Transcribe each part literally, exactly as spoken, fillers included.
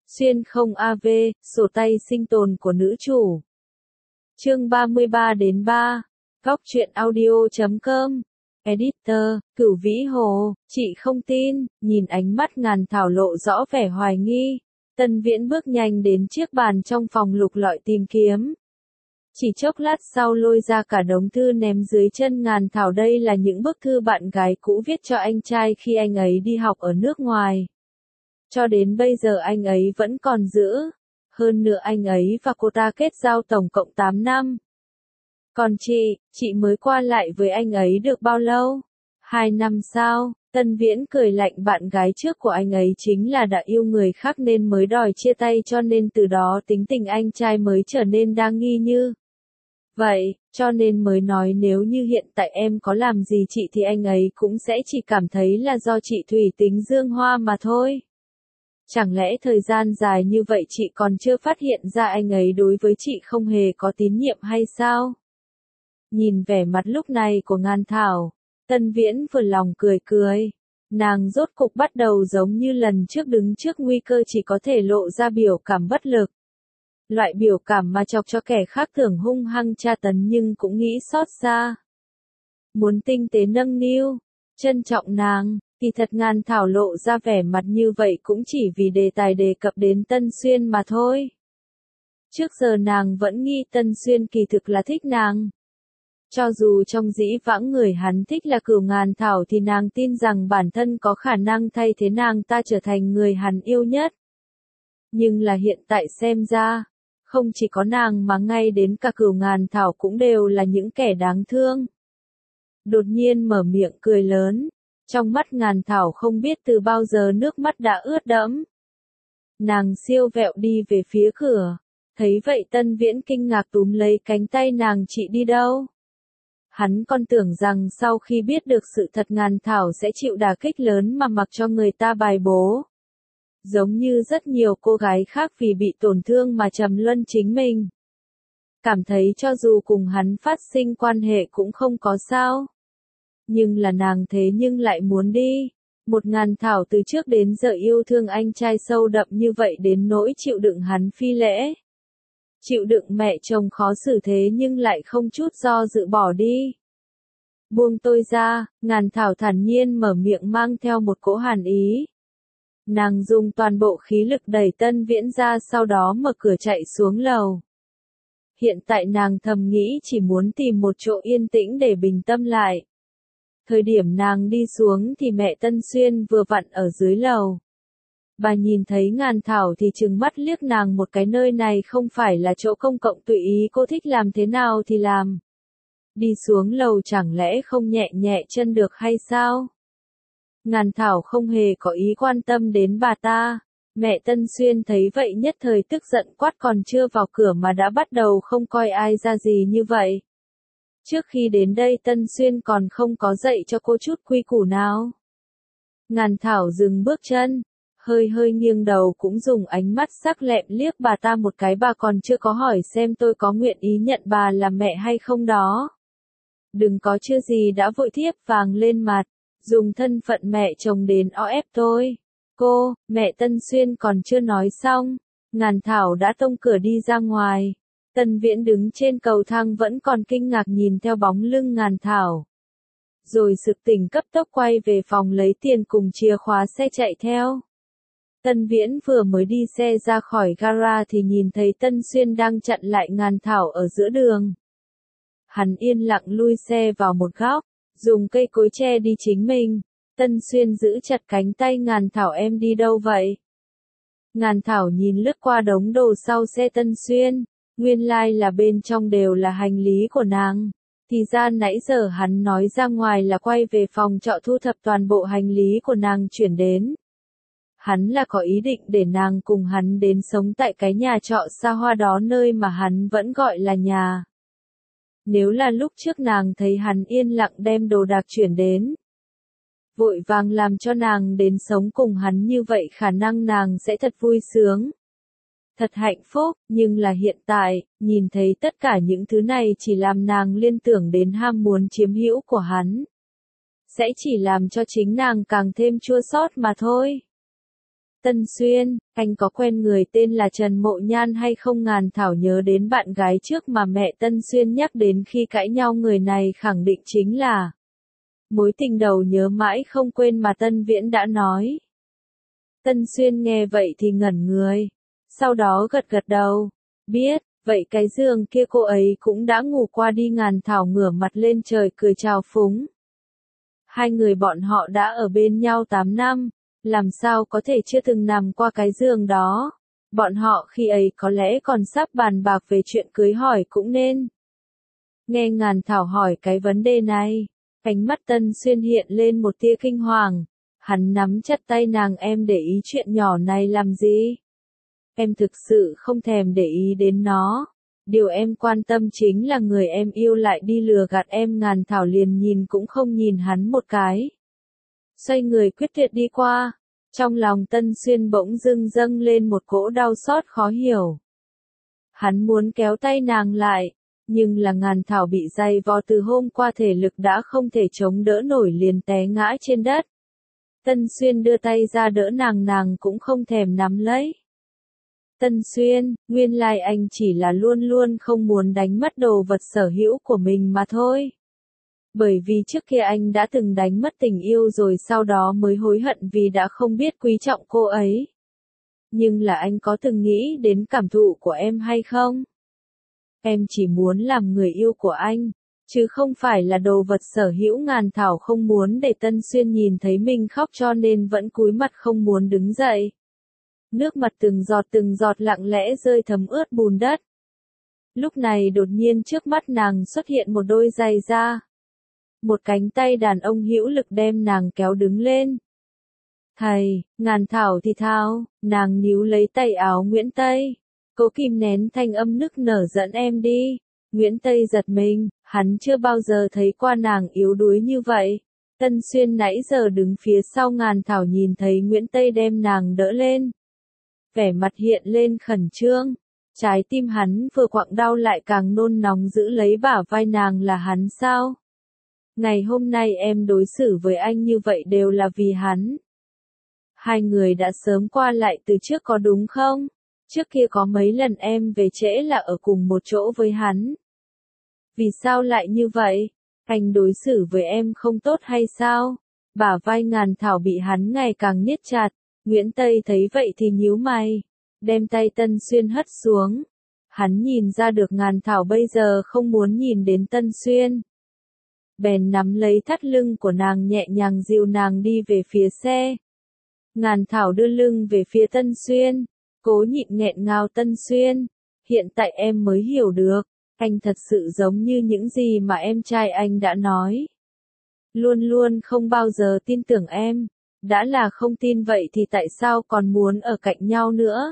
Xuyên không a vê, sổ tay sinh tồn của nữ chủ. Chương ba mươi ba đến ba. Góc truyện audio chấm com. Editor, Cửu Vĩ Hồ, chị không tin, nhìn ánh mắt Ngàn Thảo lộ rõ vẻ hoài nghi. Tân Viễn bước nhanh đến chiếc bàn trong phòng lục lọi tìm kiếm. Chỉ chốc lát sau lôi ra cả đống thư ném dưới chân Ngàn Thảo, đây là những bức thư bạn gái cũ viết cho anh trai khi anh ấy đi học ở nước ngoài. Cho đến bây giờ anh ấy vẫn còn giữ. Hơn nữa anh ấy và cô ta kết giao tổng cộng tám năm. Còn chị, chị mới qua lại với anh ấy được bao lâu? Hai năm sao? Tân Viễn cười lạnh, bạn gái trước của anh ấy chính là đã yêu người khác nên mới đòi chia tay, cho nên từ đó tính tình anh trai mới trở nên đa nghi như vậy, cho nên mới nói nếu như hiện tại em có làm gì chị thì anh ấy cũng sẽ chỉ cảm thấy là do chị thủy tính dương hoa mà thôi. Chẳng lẽ thời gian dài như vậy chị còn chưa phát hiện ra anh ấy đối với chị không hề có tín nhiệm hay sao? Nhìn vẻ mặt lúc này của Ngàn Thảo, Tân Viễn vừa lòng cười cười. Nàng rốt cục bắt đầu giống như lần trước đứng trước nguy cơ chỉ có thể lộ ra biểu cảm bất lực. Loại biểu cảm mà chọc cho kẻ khác tưởng hung hăng tra tấn nhưng cũng nghĩ xót xa. Muốn tinh tế nâng niu, trân trọng nàng. Kỳ thật Ngàn Thảo lộ ra vẻ mặt như vậy cũng chỉ vì đề tài đề cập đến Tân Xuyên mà thôi. Trước giờ nàng vẫn nghĩ Tân Xuyên kỳ thực là thích nàng. Cho dù trong dĩ vãng người hắn thích là Cửu Ngàn Thảo thì nàng tin rằng bản thân có khả năng thay thế nàng ta trở thành người hắn yêu nhất. Nhưng là hiện tại xem ra, không chỉ có nàng mà ngay đến cả Cửu Ngàn Thảo cũng đều là những kẻ đáng thương. Đột nhiên mở miệng cười lớn. Trong mắt Ngàn Thảo không biết từ bao giờ nước mắt đã ướt đẫm. Nàng siêu vẹo đi về phía cửa. Thấy vậy Tân Viễn kinh ngạc túm lấy cánh tay nàng, chị đi đâu? Hắn còn tưởng rằng sau khi biết được sự thật Ngàn Thảo sẽ chịu đả kích lớn mà mặc cho người ta bài bố. Giống như rất nhiều cô gái khác vì bị tổn thương mà trầm luân chính mình. Cảm thấy cho dù cùng hắn phát sinh quan hệ cũng không có sao. Nhưng là nàng thế nhưng lại muốn đi. Một Ngàn Thảo từ trước đến giờ yêu thương anh trai sâu đậm như vậy đến nỗi chịu đựng hắn phi lễ. Chịu đựng mẹ chồng khó xử thế nhưng lại không chút do dự bỏ đi. Buông tôi ra, Ngàn Thảo thản nhiên mở miệng mang theo một cỗ hàn ý. Nàng dùng toàn bộ khí lực đẩy Tân Viễn ra, sau đó mở cửa chạy xuống lầu. Hiện tại nàng thầm nghĩ chỉ muốn tìm một chỗ yên tĩnh để bình tâm lại. Thời điểm nàng đi xuống thì mẹ Tân Xuyên vừa vặn ở dưới lầu. Bà nhìn thấy Ngàn Thảo thì trừng mắt liếc nàng một cái, nơi này không phải là chỗ công cộng, tùy ý cô thích làm thế nào thì làm. Đi xuống lầu chẳng lẽ không nhẹ nhẹ chân được hay sao? Ngàn Thảo không hề có ý quan tâm đến bà ta. Mẹ Tân Xuyên thấy vậy nhất thời tức giận quát, còn chưa vào cửa mà đã bắt đầu không coi ai ra gì như vậy. Trước khi đến đây Tân Xuyên còn không có dạy cho cô chút quy củ nào. Ngàn Thảo dừng bước chân, hơi hơi nghiêng đầu cũng dùng ánh mắt sắc lẹm liếc bà ta một cái, bà còn chưa có hỏi xem tôi có nguyện ý nhận bà làm mẹ hay không đó. Đừng có chưa gì đã vội thiếp vàng lên mặt, dùng thân phận mẹ chồng đến o ép tôi. Cô, mẹ Tân Xuyên còn chưa nói xong, Ngàn Thảo đã tông cửa đi ra ngoài. Tân Viễn đứng trên cầu thang vẫn còn kinh ngạc nhìn theo bóng lưng Ngàn Thảo. Rồi sực tỉnh cấp tốc quay về phòng lấy tiền cùng chìa khóa xe chạy theo. Tân Viễn vừa mới đi xe ra khỏi gara thì nhìn thấy Tân Xuyên đang chặn lại Ngàn Thảo ở giữa đường. Hắn yên lặng lui xe vào một góc, dùng cây cối che đi chính mình. Tân Xuyên giữ chặt cánh tay Ngàn Thảo, em đi đâu vậy? Ngàn Thảo nhìn lướt qua đống đồ sau xe Tân Xuyên. Nguyên lai like là bên trong đều là hành lý của nàng. Thì ra nãy giờ hắn nói ra ngoài là quay về phòng trọ thu thập toàn bộ hành lý của nàng chuyển đến. Hắn là có ý định để nàng cùng hắn đến sống tại cái nhà trọ xa hoa đó, nơi mà hắn vẫn gọi là nhà. Nếu là lúc trước nàng thấy hắn yên lặng đem đồ đạc chuyển đến, vội vàng làm cho nàng đến sống cùng hắn như vậy, khả năng nàng sẽ thật vui sướng. Thật hạnh phúc, nhưng là hiện tại, nhìn thấy tất cả những thứ này chỉ làm nàng liên tưởng đến ham muốn chiếm hữu của hắn. Sẽ chỉ làm cho chính nàng càng thêm chua xót mà thôi. Tân Xuyên, anh có quen người tên là Trần Mộ Nhan hay không? Ngàn Thảo nhớ đến bạn gái trước mà mẹ Tân Xuyên nhắc đến khi cãi nhau, người này khẳng định chính là mối tình đầu nhớ mãi không quên mà Tân Viễn đã nói. Tân Xuyên nghe vậy thì ngẩn người, sau đó gật gật đầu, biết, vậy cái giường kia cô ấy cũng đã ngủ qua đi. Ngàn Thảo ngửa mặt lên trời cười trào phúng. Hai người bọn họ đã ở bên nhau tám năm, làm sao có thể chưa từng nằm qua cái giường đó. Bọn họ khi ấy có lẽ còn sắp bàn bạc về chuyện cưới hỏi cũng nên. Nghe Ngàn Thảo hỏi cái vấn đề này, ánh mắt Tân Xuyên hiện lên một tia kinh hoàng. Hắn nắm chặt tay nàng, em để ý chuyện nhỏ này làm gì? Em thực sự không thèm để ý đến nó. Điều em quan tâm chính là người em yêu lại đi lừa gạt em. Ngàn Thảo liền nhìn cũng không nhìn hắn một cái, xoay người quyết tuyệt đi qua. Trong lòng Tân Xuyên bỗng dưng dâng lên một cỗ đau xót khó hiểu. Hắn muốn kéo tay nàng lại, nhưng là Ngàn Thảo bị dày vò từ hôm qua, thể lực đã không thể chống đỡ nổi liền té ngã trên đất. Tân Xuyên đưa tay ra đỡ nàng, nàng cũng không thèm nắm lấy. Tân Xuyên, nguyên lai anh chỉ là luôn luôn không muốn đánh mất đồ vật sở hữu của mình mà thôi. Bởi vì trước kia anh đã từng đánh mất tình yêu rồi sau đó mới hối hận vì đã không biết quý trọng cô ấy. Nhưng là anh có từng nghĩ đến cảm thụ của em hay không? Em chỉ muốn làm người yêu của anh, chứ không phải là đồ vật sở hữu. Ngàn Thảo không muốn để Tân Xuyên nhìn thấy mình khóc cho nên vẫn cúi mặt không muốn đứng dậy. Nước mặt từng giọt từng giọt lặng lẽ rơi thấm ướt bùn đất. Lúc này đột nhiên trước mắt nàng xuất hiện một đôi giày da. Một cánh tay đàn ông hữu lực đem nàng kéo đứng lên. Thầy, Ngàn Thảo thì thao, nàng níu lấy tay áo Nguyễn Tây. Cố kìm nén thanh âm nức nở, dẫn em đi. Nguyễn Tây giật mình, hắn chưa bao giờ thấy qua nàng yếu đuối như vậy. Tân Xuyên nãy giờ đứng phía sau Ngàn Thảo nhìn thấy Nguyễn Tây đem nàng đỡ lên, vẻ mặt hiện lên khẩn trương. Trái tim hắn vừa quặn đau lại càng nôn nóng giữ lấy bả vai nàng. Là hắn sao? Ngày hôm nay em đối xử với anh như vậy đều là vì hắn. Hai người đã sớm qua lại từ trước có đúng không? Trước kia có mấy lần em về trễ là ở cùng một chỗ với hắn. Vì sao lại như vậy? Anh đối xử với em không tốt hay sao? Bả vai Ngàn Thảo bị hắn ngày càng niết chặt. Nguyễn Tây thấy vậy thì nhíu mày, đem tay Tân Xuyên hất xuống. Hắn nhìn ra được Ngàn Thảo bây giờ không muốn nhìn đến Tân Xuyên. Bèn nắm lấy thắt lưng của nàng nhẹ nhàng dìu nàng đi về phía xe. Ngàn Thảo đưa lưng về phía Tân Xuyên, cố nhịn nghẹn ngào. Tân Xuyên, hiện tại em mới hiểu được, anh thật sự giống như những gì mà em trai anh đã nói. Luôn luôn không bao giờ tin tưởng em. Đã là không tin vậy thì tại sao còn muốn ở cạnh nhau nữa?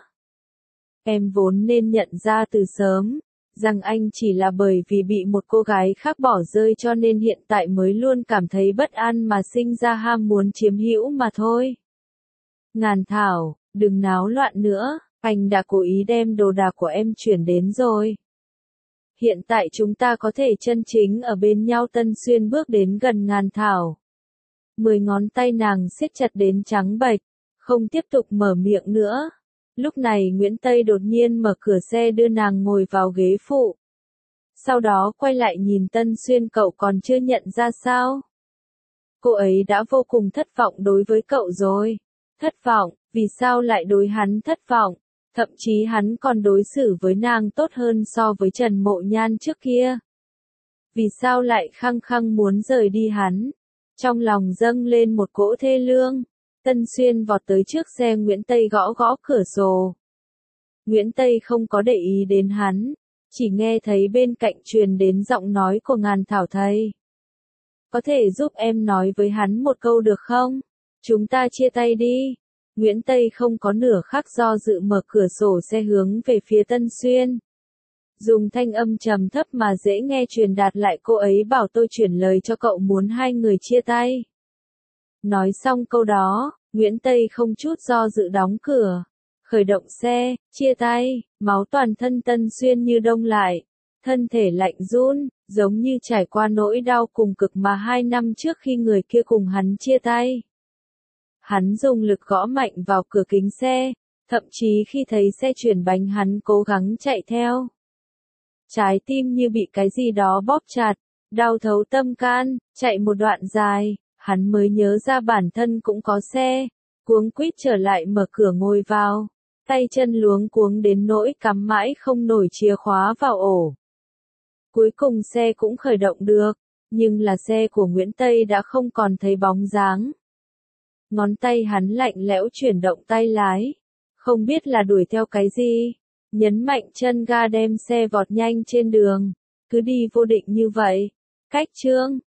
Em vốn nên nhận ra từ sớm, rằng anh chỉ là bởi vì bị một cô gái khác bỏ rơi cho nên hiện tại mới luôn cảm thấy bất an mà sinh ra ham muốn chiếm hữu mà thôi. Ngàn Thảo, đừng náo loạn nữa, anh đã cố ý đem đồ đạc của em chuyển đến rồi. Hiện tại chúng ta có thể chân chính ở bên nhau. Tân Xuyên bước đến gần Ngàn Thảo. Mười ngón tay nàng siết chặt đến trắng bệch, không tiếp tục mở miệng nữa. Lúc này Nguyễn Tây đột nhiên mở cửa xe đưa nàng ngồi vào ghế phụ. Sau đó quay lại nhìn Tân Xuyên, cậu còn chưa nhận ra sao? Cô ấy đã vô cùng thất vọng đối với cậu rồi. Thất vọng, vì sao lại đối hắn thất vọng? Thậm chí hắn còn đối xử với nàng tốt hơn so với Trần Mộ Nhan trước kia. Vì sao lại khăng khăng muốn rời đi hắn? Trong lòng dâng lên một cỗ thê lương. Tân Xuyên vọt tới trước xe Nguyễn Tây gõ gõ cửa sổ. Nguyễn Tây không có để ý đến hắn, chỉ nghe thấy bên cạnh truyền đến giọng nói của Ngàn Thảo. Thầy, có thể giúp em nói với hắn một câu được không? Chúng ta chia tay đi. Nguyễn Tây không có nửa khắc do dự mở cửa sổ xe hướng về phía Tân Xuyên. Dùng thanh âm trầm thấp mà dễ nghe truyền đạt lại, cô ấy bảo tôi chuyển lời cho cậu muốn hai người chia tay. Nói xong câu đó, Nguyễn Tây không chút do dự đóng cửa, khởi động xe, chia tay. Máu toàn thân Tân Xuyên như đông lại, thân thể lạnh run, giống như trải qua nỗi đau cùng cực mà hai năm trước khi người kia cùng hắn chia tay. Hắn dùng lực gõ mạnh vào cửa kính xe, thậm chí khi thấy xe chuyển bánh hắn cố gắng chạy theo. Trái tim như bị cái gì đó bóp chặt, đau thấu tâm can, chạy một đoạn dài, hắn mới nhớ ra bản thân cũng có xe, cuống quýt trở lại mở cửa ngồi vào, tay chân luống cuống đến nỗi cắm mãi không nổi chìa khóa vào ổ. Cuối cùng xe cũng khởi động được, nhưng là xe của Nguyễn Tây đã không còn thấy bóng dáng. Ngón tay hắn lạnh lẽo chuyển động tay lái, không biết là đuổi theo cái gì, nhấn mạnh chân ga đem xe vọt nhanh trên đường, cứ đi vô định như vậy. Cách chương